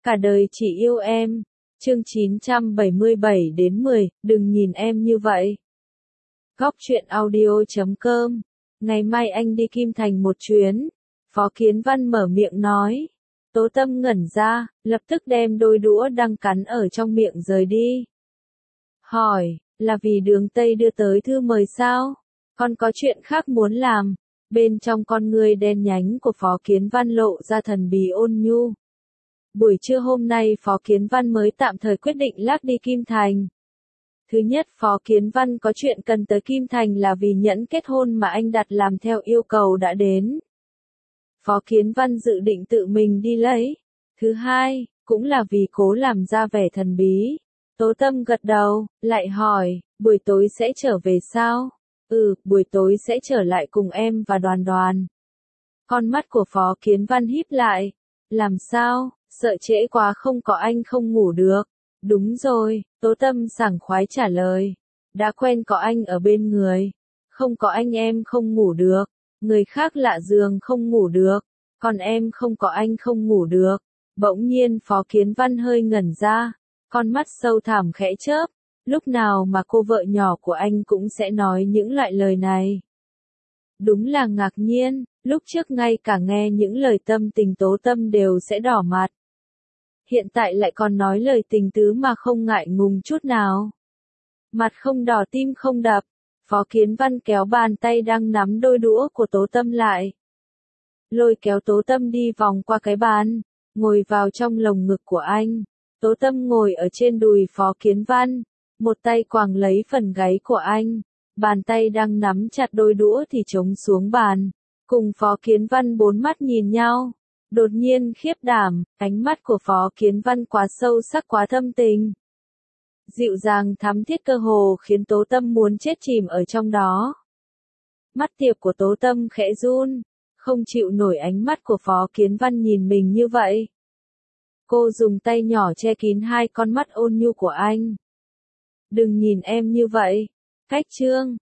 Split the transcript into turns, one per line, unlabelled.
Cả đời chỉ yêu em. Chương 977-10, đừng nhìn em như vậy. Góc truyện audio.com. Ngày mai anh đi Kim Thành một chuyến. Phó Kiến Văn mở miệng nói. Tố Tâm ngẩn ra, lập tức đem đôi đũa đang cắn ở trong miệng rời đi. Hỏi, là vì Đường Tây đưa tới thư mời sao? Con có chuyện khác muốn làm. Bên trong con ngươi đen nhánh của Phó Kiến Văn lộ ra thần bí ôn nhu. Buổi trưa hôm nay Phó Kiến Văn mới tạm thời quyết định lác đi Kim Thành. Thứ nhất, Phó Kiến Văn có chuyện cần tới Kim Thành là vì nhẫn kết hôn mà anh đặt làm theo yêu cầu đã đến. Phó Kiến Văn dự định tự mình đi lấy. Thứ hai, cũng là vì cố làm ra vẻ thần bí. Tố Tâm gật đầu, lại hỏi, buổi tối sẽ trở về sao? Buổi tối sẽ trở lại cùng em và Đoàn Đoàn. Con mắt của Phó Kiến Văn híp lại. Làm sao? Sợ trễ quá không có anh không ngủ được. Đúng rồi, Tố Tâm sảng khoái trả lời. Đã quen có anh ở bên người. Không có anh em không ngủ được. Người khác lạ giường không ngủ được. Còn em không có anh không ngủ được. Bỗng nhiên Phó Kiến Văn hơi ngẩn ra. Con mắt sâu thẳm khẽ chớp. Lúc nào mà cô vợ nhỏ của anh cũng sẽ nói những loại lời này. Đúng là ngạc nhiên, lúc trước ngay cả nghe những lời tâm tình Tố Tâm đều sẽ đỏ mặt. Hiện tại lại còn nói lời tình tứ mà không ngại ngùng chút nào. Mặt không đỏ tim không đập, Phó Kiến Văn kéo bàn tay đang nắm đôi đũa của Tố Tâm lại. Lôi kéo Tố Tâm đi vòng qua cái bàn, ngồi vào trong lồng ngực của anh. Tố Tâm ngồi ở trên đùi Phó Kiến Văn, một tay quàng lấy phần gáy của anh. Bàn tay đang nắm chặt đôi đũa thì chống xuống bàn. Cùng Phó Kiến Văn bốn mắt nhìn nhau. Đột nhiên khiếp đảm, ánh mắt của Phó Kiến Văn quá sâu sắc quá thâm tình. Dịu dàng thắm thiết cơ hồ khiến Tố Tâm muốn chết chìm ở trong đó. Mắt tiệp của Tố Tâm khẽ run, không chịu nổi ánh mắt của Phó Kiến Văn nhìn mình như vậy. Cô dùng tay nhỏ che kín hai con mắt ôn nhu của anh. Đừng nhìn em như vậy. Cách chương